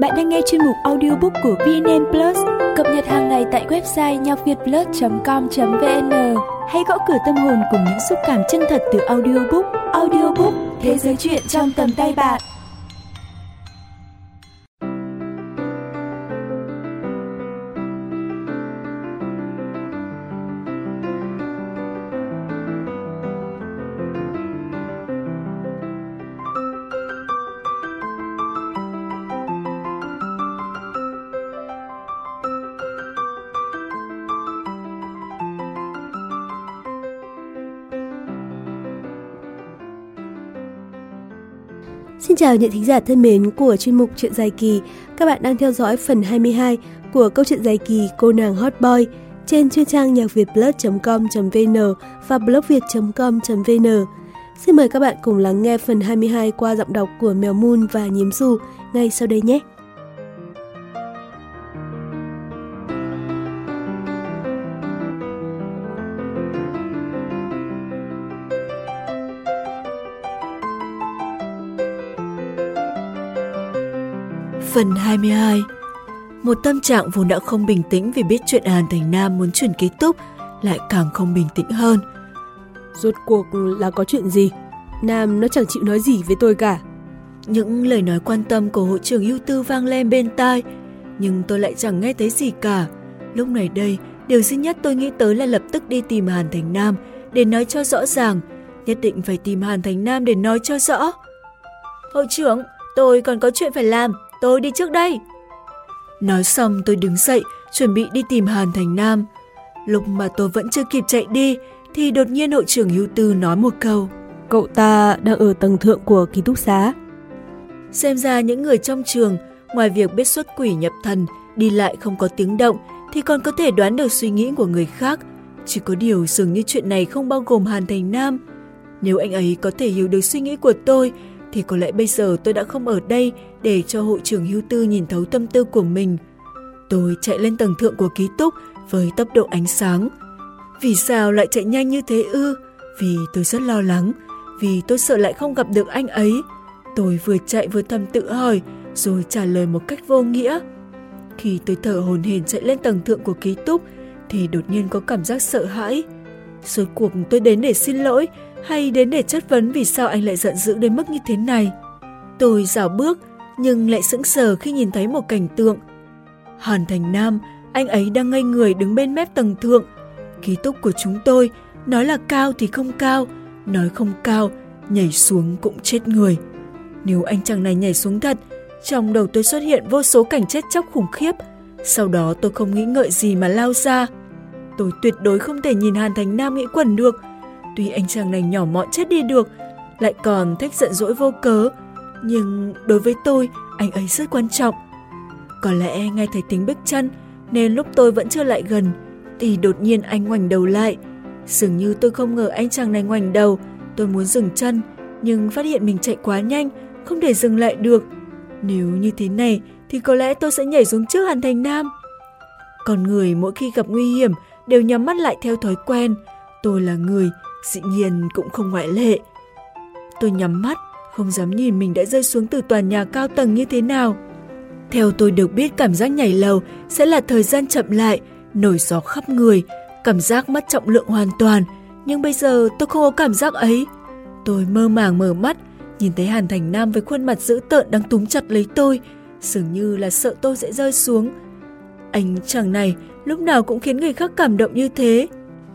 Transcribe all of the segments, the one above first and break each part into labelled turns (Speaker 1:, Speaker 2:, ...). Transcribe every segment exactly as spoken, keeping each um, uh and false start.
Speaker 1: Bạn đang nghe chuyên mục audiobook của vê en en Plus, cập nhật hàng ngày tại website nhacvietplus chấm com chấm vn. Hãy gõ cửa tâm hồn cùng những xúc cảm chân thật từ audiobook. Audiobook, thế giới truyện trong tầm tay bạn.
Speaker 2: Xin chào những thính giả thân mến của chuyên mục Chuyện Dài Kỳ. Các bạn đang theo dõi phần hai mươi hai của câu chuyện dài kỳ Cô nàng Hot Boy trên chuyên trang nhacvietplus chấm com chấm vn và blogviet chấm com chấm vn. Xin mời các bạn cùng lắng nghe phần hai mươi hai qua giọng đọc của Mèo Moon và Nhím Dù ngay sau đây nhé.
Speaker 3: Phần hai mươi hai. Một tâm trạng vốn đã không bình tĩnh vì biết chuyện Hàn Thành Nam muốn chuyển ký túc lại càng không bình tĩnh hơn.
Speaker 2: Rốt cuộc là có chuyện gì? Nam nó chẳng chịu nói gì với tôi cả.
Speaker 3: Những lời nói quan tâm của hội trưởng ưu tư vang lên bên tai, nhưng tôi lại chẳng nghe thấy gì cả. Lúc này đây, điều duy nhất tôi nghĩ tới là lập tức đi tìm Hàn Thành Nam để nói cho rõ ràng. Nhất định phải tìm Hàn Thành Nam để nói cho rõ. Hội trưởng, tôi còn có chuyện phải làm. Tôi đi trước đây. Nói xong tôi đứng dậy, chuẩn bị đi tìm Hàn Thành Nam. Lúc mà tôi vẫn chưa kịp chạy đi, thì đột nhiên hội trưởng ưu tư nói một câu.
Speaker 2: Cậu ta đang ở tầng thượng của ký túc xá.
Speaker 3: Xem ra những người trong trường, ngoài việc biết xuất quỷ nhập thần, đi lại không có tiếng động, thì còn có thể đoán được suy nghĩ của người khác. Chỉ có điều dường như chuyện này không bao gồm Hàn Thành Nam. Nếu anh ấy có thể hiểu được suy nghĩ của tôi, thì có lẽ bây giờ tôi đã không ở đây để cho hội trưởng ưu tư nhìn thấu tâm tư của mình. Tôi chạy lên tầng thượng của ký túc với tốc độ ánh sáng. Vì sao lại chạy nhanh như thế ư? Vì tôi rất lo lắng, vì tôi sợ lại không gặp được anh ấy. Tôi vừa chạy vừa thầm tự hỏi, rồi trả lời một cách vô nghĩa. Khi tôi thở hổn hển chạy lên tầng thượng của ký túc, thì đột nhiên có cảm giác sợ hãi. Rốt cuộc tôi đến để xin lỗi, hay đến để chất vấn vì sao anh lại giận dữ đến mức như thế này? Tôi rảo bước, nhưng lại sững sờ khi nhìn thấy một cảnh tượng. Hàn Thành Nam, anh ấy đang ngây người đứng bên mép tầng thượng. Ký túc của chúng tôi, nói là cao thì không cao, nói không cao, nhảy xuống cũng chết người. Nếu anh chàng này nhảy xuống thật, trong đầu tôi xuất hiện vô số cảnh chết chóc khủng khiếp. Sau đó tôi không nghĩ ngợi gì mà lao ra. Tôi tuyệt đối không thể nhìn Hàn Thành Nam nghĩ quẩn được. Tuy anh chàng này nhỏ mọn chết đi được, lại còn thích giận dỗi vô cớ, nhưng đối với tôi, anh ấy rất quan trọng. Có lẽ nghe thấy tiếng bước chân, nên lúc tôi vẫn chưa lại gần, thì đột nhiên anh ngoảnh đầu lại. Dường như tôi không ngờ anh chàng này ngoảnh đầu. Tôi muốn dừng chân, nhưng phát hiện mình chạy quá nhanh, không thể dừng lại được. Nếu như thế này, thì có lẽ tôi sẽ nhảy xuống trước Hàn Thành Nam. Con người mỗi khi gặp nguy hiểm đều nhắm mắt lại theo thói quen. Tôi là người, dĩ nhiên cũng không ngoại lệ. Tôi nhắm mắt, không dám nhìn mình đã rơi xuống từ tòa nhà cao tầng như thế nào. Theo tôi được biết, cảm giác nhảy lầu sẽ là thời gian chậm lại, nổi gió khắp người, cảm giác mất trọng lượng hoàn toàn. Nhưng bây giờ tôi không có cảm giác ấy. Tôi mơ màng mở mắt, nhìn thấy Hàn Thành Nam với khuôn mặt dữ tợn đang túm chặt lấy tôi, dường như là sợ tôi sẽ rơi xuống. Anh chàng này lúc nào cũng khiến người khác cảm động như thế.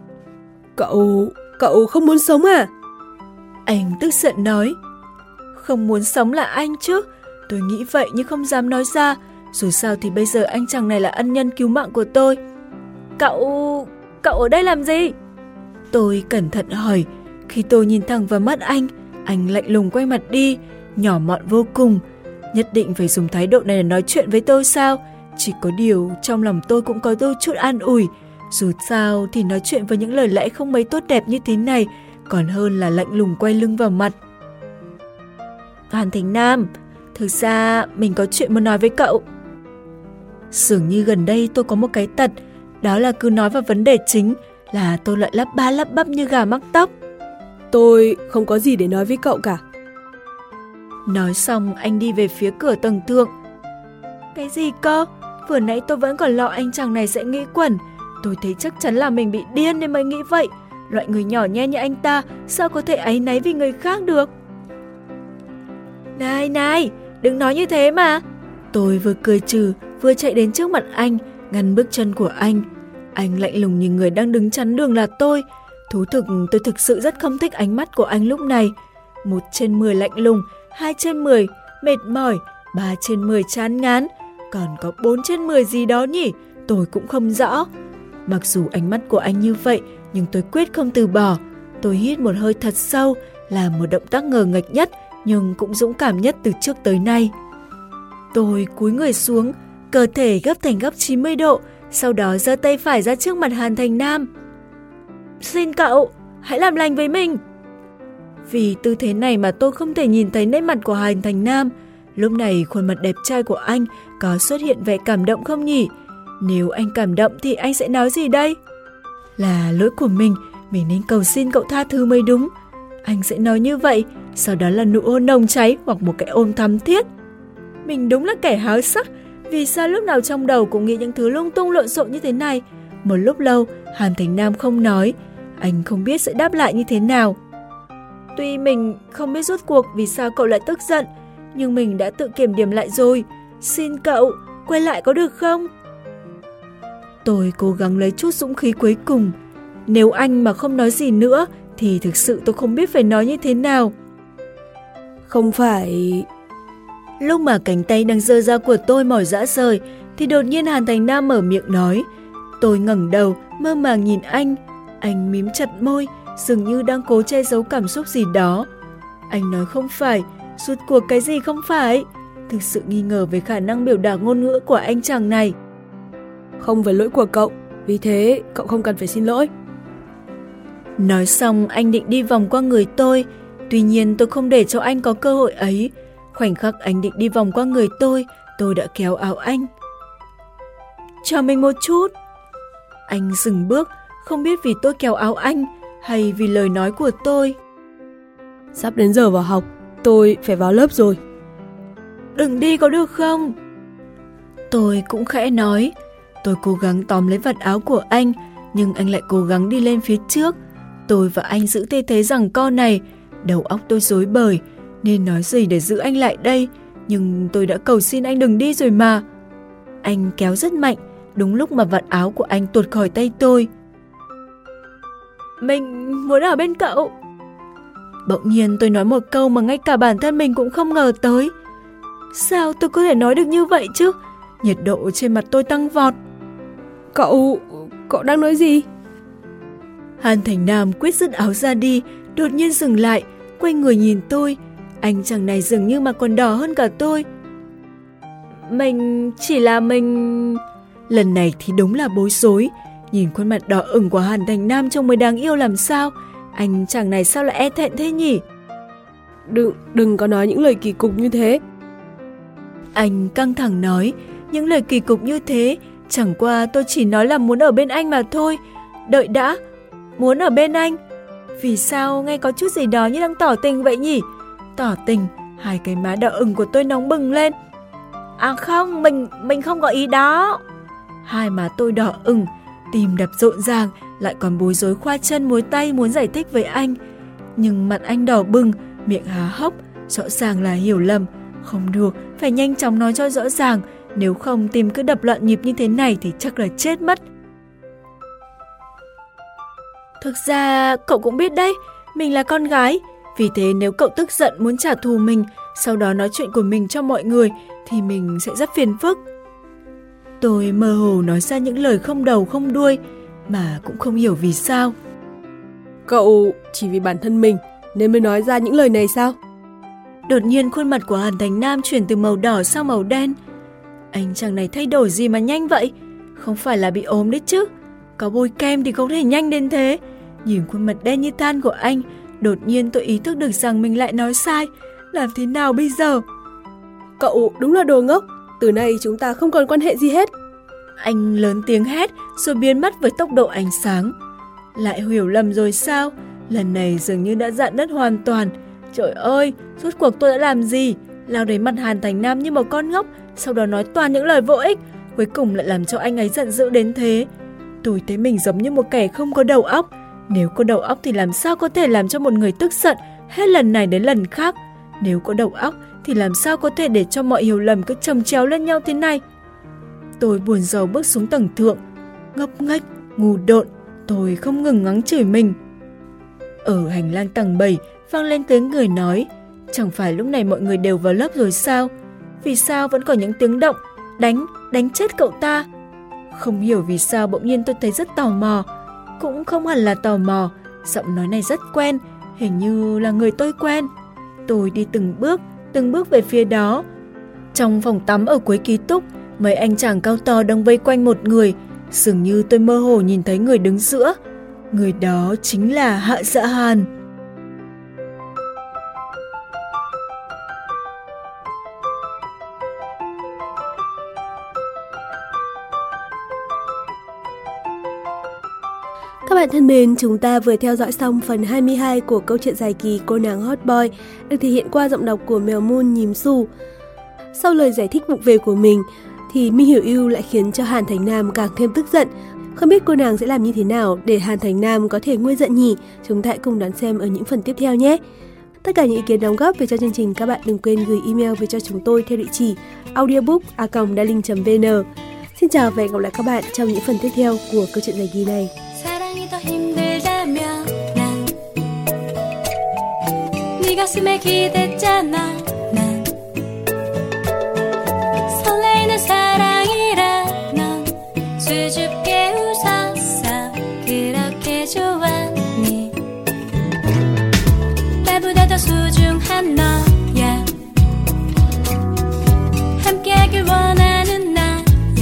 Speaker 2: Cậu... cậu không muốn sống à?
Speaker 3: Anh tức giận nói. Không muốn sống là anh chứ. Tôi nghĩ vậy nhưng không dám nói ra. Dù sao thì bây giờ anh chàng này là ân nhân cứu mạng của tôi. Cậu... cậu ở đây làm gì? Tôi cẩn thận hỏi. Khi tôi nhìn thẳng vào mắt anh, anh lạnh lùng quay mặt đi, nhỏ mọn vô cùng. Nhất định phải dùng thái độ này để nói chuyện với tôi sao? Chỉ có điều trong lòng tôi cũng có đôi chút an ủi. Dù sao thì nói chuyện với những lời lẽ không mấy tốt đẹp như thế này còn hơn là lạnh lùng quay lưng vào mặt. Hàn Thành Nam, thực ra mình có chuyện muốn nói với cậu. Dường như gần đây tôi có một cái tật, đó là cứ nói vào vấn đề chính là tôi lại lắp ba lắp bắp như gà mắc tóc.
Speaker 2: Tôi không có gì để nói với cậu cả.
Speaker 3: Nói xong anh đi về phía cửa tầng thượng. Cái gì cơ? Vừa nãy tôi vẫn còn lo anh chàng này sẽ nghĩ quẩn. Tôi thấy chắc chắn là mình bị điên nên mới nghĩ vậy. Loại người nhỏ nhen như anh ta sao có thể áy náy vì người khác được? Này này, đừng nói như thế mà. Tôi vừa cười trừ, vừa chạy đến trước mặt anh, ngăn bước chân của anh. Anh lạnh lùng nhìn người đang đứng chắn đường là tôi. Thú thực, tôi thực sự rất không thích ánh mắt của anh lúc này. Một trên mười lạnh lùng, hai trên mười mệt mỏi, ba trên mười chán ngán. Còn có bốn trên mười gì đó nhỉ? Tôi cũng không rõ. Mặc dù ánh mắt của anh như vậy, nhưng tôi quyết không từ bỏ. Tôi hít một hơi thật sâu, làm một động tác ngờ nghệch nhất, nhưng cũng dũng cảm nhất từ trước tới nay. Tôi cúi người xuống, cơ thể gấp thành góc chín mươi độ, sau đó giơ tay phải ra trước mặt Hàn Thành Nam. Xin cậu, hãy làm lành với mình. Vì tư thế này mà tôi không thể nhìn thấy nét mặt của Hàn Thành Nam. Lúc này khuôn mặt đẹp trai của anh có xuất hiện vẻ cảm động không nhỉ? Nếu anh cảm động thì anh sẽ nói gì đây? Là lỗi của mình, mình nên cầu xin cậu tha thứ mới đúng. Anh sẽ nói như vậy, sau đó là nụ hôn nồng cháy hoặc một cái ôm thắm thiết. Mình đúng là kẻ háo sắc, vì sao lúc nào trong đầu cũng nghĩ những thứ lung tung lộn xộn như thế này? Một lúc lâu, Hàn Thành Nam không nói, anh không biết sẽ đáp lại như thế nào. Tuy mình không biết rốt cuộc vì sao cậu lại tức giận, nhưng mình đã tự kiểm điểm lại rồi. Xin cậu, quay lại có được không? Tôi cố gắng lấy chút dũng khí cuối cùng. Nếu anh mà không nói gì nữa, thì thực sự tôi không biết phải nói như thế nào.
Speaker 2: Không phải...
Speaker 3: Lúc mà cánh tay đang giơ ra của tôi mỏi rã rời, thì đột nhiên Hàn Thành Nam mở miệng nói. Tôi ngẩng đầu, mơ màng nhìn anh. Anh mím chặt môi, dường như đang cố che giấu cảm xúc gì đó. Anh nói không phải, rốt cuộc cái gì không phải? Thực sự nghi ngờ về khả năng biểu đạt ngôn ngữ của anh chàng này.
Speaker 2: Không phải lỗi của cậu, vì thế cậu không cần phải xin lỗi.
Speaker 3: Nói xong anh định đi vòng qua người tôi. Tuy nhiên tôi không để cho anh có cơ hội ấy. Khoảnh khắc anh định đi vòng qua người tôi, tôi đã kéo áo anh. Chờ mình một chút. Anh dừng bước, không biết vì tôi kéo áo anh hay vì lời nói của tôi.
Speaker 2: Sắp đến giờ vào học, tôi phải vào lớp rồi.
Speaker 3: Đừng đi có được không? Tôi cũng khẽ nói. Tôi cố gắng tóm lấy vạt áo của anh, nhưng anh lại cố gắng đi lên phía trước. Tôi và anh giữ tư thế giằng co này, đầu óc tôi rối bời, nên nói gì để giữ anh lại đây, nhưng tôi đã cầu xin anh đừng đi rồi mà. Anh kéo rất mạnh, đúng lúc mà vạt áo của anh tuột khỏi tay tôi. Mình muốn ở bên cậu. Bỗng nhiên tôi nói một câu mà ngay cả bản thân mình cũng không ngờ tới. Sao tôi có thể nói được như vậy chứ? Nhiệt độ trên mặt tôi tăng vọt.
Speaker 2: Cậu... cậu đang nói gì?
Speaker 3: Hàn Thành Nam quyết dứt áo ra đi, đột nhiên dừng lại, quay người nhìn tôi. Anh chàng này dường như mà còn đỏ hơn cả tôi. Mình... chỉ là mình... Lần này thì đúng là bối rối. Nhìn khuôn mặt đỏ ửng của Hàn Thành Nam trông mới đáng yêu làm sao. Anh chàng này sao lại e thẹn thế nhỉ?
Speaker 2: Đừng, đừng có nói những lời kỳ cục như thế.
Speaker 3: Anh căng thẳng nói. Những lời kỳ cục như thế, chẳng qua tôi chỉ nói là muốn ở bên anh mà thôi. Đợi đã, muốn ở bên anh? Vì sao nghe có chút gì đó như đang tỏ tình vậy nhỉ? Tỏ tình, hai cái má đỏ ửng của tôi nóng bừng lên. À không, mình, mình không có ý đó. Hai má tôi đỏ ửng, tim đập rộn ràng, lại còn bối rối khoa chân múa tay muốn giải thích với anh. Nhưng mặt anh đỏ bừng, miệng há hốc, rõ ràng là hiểu lầm. Không được, phải nhanh chóng nói cho rõ ràng, nếu không tim cứ đập loạn nhịp như thế này thì chắc là chết mất. Thực ra cậu cũng biết đấy, mình là con gái. Vì thế nếu cậu tức giận muốn trả thù mình, sau đó nói chuyện của mình cho mọi người, thì mình sẽ rất phiền phức. Tôi mơ hồ nói ra những lời không đầu không đuôi, mà cũng không hiểu vì sao.
Speaker 2: Cậu chỉ vì bản thân mình nên mới nói ra những lời này sao?
Speaker 3: Đột nhiên khuôn mặt của Hàn Thành Nam chuyển từ màu đỏ sang màu đen. Anh chàng này thay đổi gì mà nhanh vậy? Không phải là bị ốm đấy chứ? Có bôi kem thì không thể nhanh đến thế. Nhìn khuôn mặt đen như than của anh, đột nhiên tôi ý thức được rằng mình lại nói sai. Làm thế nào bây giờ?
Speaker 2: Cậu đúng là đồ ngốc. Từ nay chúng ta không còn quan hệ gì hết.
Speaker 3: Anh lớn tiếng hét rồi biến mất với tốc độ ánh sáng. Lại hiểu lầm rồi sao? Lần này dường như đã dạn nứt hoàn toàn. Trời ơi, rốt cuộc tôi đã làm gì? Lao đến mặt Hàn Thành Nam như một con ngốc, sau đó nói toàn những lời vô ích, cuối cùng lại làm cho anh ấy giận dữ đến thế. Tôi thấy mình giống như một kẻ không có đầu óc. Nếu có đầu óc thì làm sao có thể làm cho một người tức giận hết lần này đến lần khác? Nếu có đầu óc thì làm sao có thể để cho mọi hiểu lầm cứ chồng chéo lên nhau thế này? Tôi buồn rầu bước xuống tầng thượng, ngốc nghếch, ngu độn, tôi không ngừng mắng chửi mình. Ở hành lang tầng bảy vang lên tiếng người nói, chẳng phải lúc này mọi người đều vào lớp rồi sao? Vì sao vẫn có những tiếng động, đánh, đánh chết cậu ta? Không hiểu vì sao bỗng nhiên tôi thấy rất tò mò. Cũng không hẳn là tò mò, giọng nói này rất quen, hình như là người tôi quen. Tôi đi từng bước, từng bước về phía đó. Trong phòng tắm ở cuối ký túc, mấy anh chàng cao to đang vây quanh một người, dường như tôi mơ hồ nhìn thấy người đứng giữa. Người đó chính là Hạ Dạ Hàn.
Speaker 2: Các bạn thân mến, chúng ta vừa theo dõi xong phần hai mươi hai của câu chuyện dài kỳ Cô nàng Hot Boy, được thể hiện qua giọng đọc của Mèo Moon Nhím Su. Sau lời giải thích vụng về của mình, thì Mi Hiểu Ưu lại khiến cho Hàn Thành Nam càng thêm tức giận. Không biết cô nàng sẽ làm như thế nào để Hàn Thành Nam có thể nguôi giận nhỉ? Chúng ta hãy cùng đón xem ở những phần tiếp theo nhé! Tất cả những ý kiến đóng góp về cho chương trình, các bạn đừng quên gửi email về cho chúng tôi theo địa chỉ audiobook a còng darling chấm vn. Xin chào và hẹn gặp lại các bạn trong những phần tiếp theo của câu chuyện dài kỳ này.
Speaker 4: 가슴에 기댔잖아 난 설레이는 사랑이라 넌 수줍게 웃었어 그렇게 좋았니 나보다 더 소중한 너야 함께하길 원하는 나야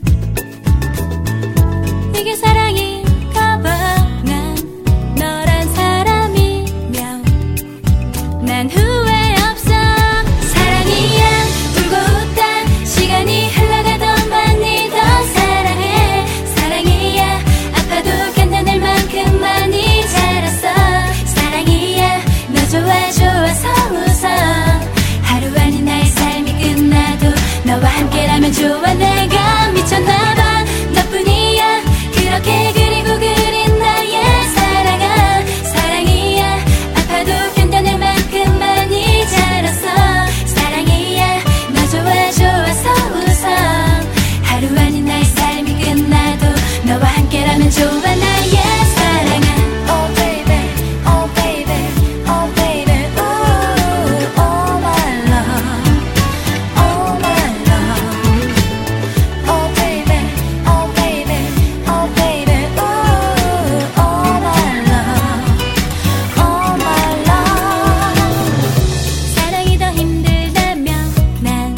Speaker 4: 이게 사랑인가 봐 난 너란 사람이면 난 후회 없어 사랑이야 울고 웃다 시간이 흘러가던만 니 더 사랑해 사랑이야 아파도 견뎌낼 만큼 많이 자랐어 사랑이야 너 좋아 좋아서 웃어 하루 아닌 나의 삶이 끝나도 너와 함께라면 좋아 내가 미쳤나봐 너뿐이야 그렇게 그리고 그린 나의 사랑아 사랑이야 아파도 견뎌낼 만큼 많이 자랐어 사랑이야 너 좋아 좋아서 웃어 하루 아닌 나의 삶이 끝나도 너와 함께라면 좋아 나의 사랑아 Oh baby, oh baby, oh baby Ooh, oh my love, oh my love Oh baby, oh baby, oh baby Ooh, oh my love, oh my love 사랑이 더 힘들다면 난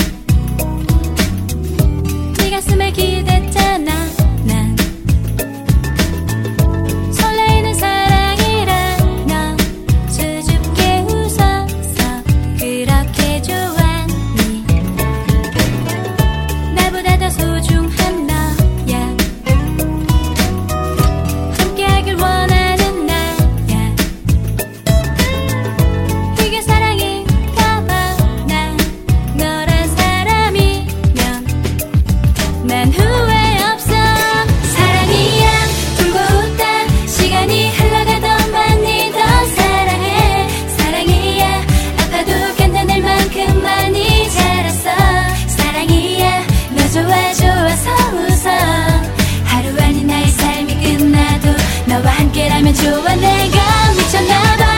Speaker 4: 네 가슴에 기댔잖아 난 설레이는 사랑이라 넌 수줍게 웃었어 그렇게 좋았니 나보다 더 소중한 너야 함께하길 원하는 나야 이게 사랑인가 봐 난 너란 사람이면 난 후회 없어 사랑이야 울고 웃다 시간이 흘러가던만 니 더 사랑해 사랑이야 아파도 견뎌낼 만큼 많이 자랐어 사랑이야 너 좋아 좋아서 웃어 하루 아닌 나의 삶이 끝나도 너와 함께라면 좋아 내가 미쳤나봐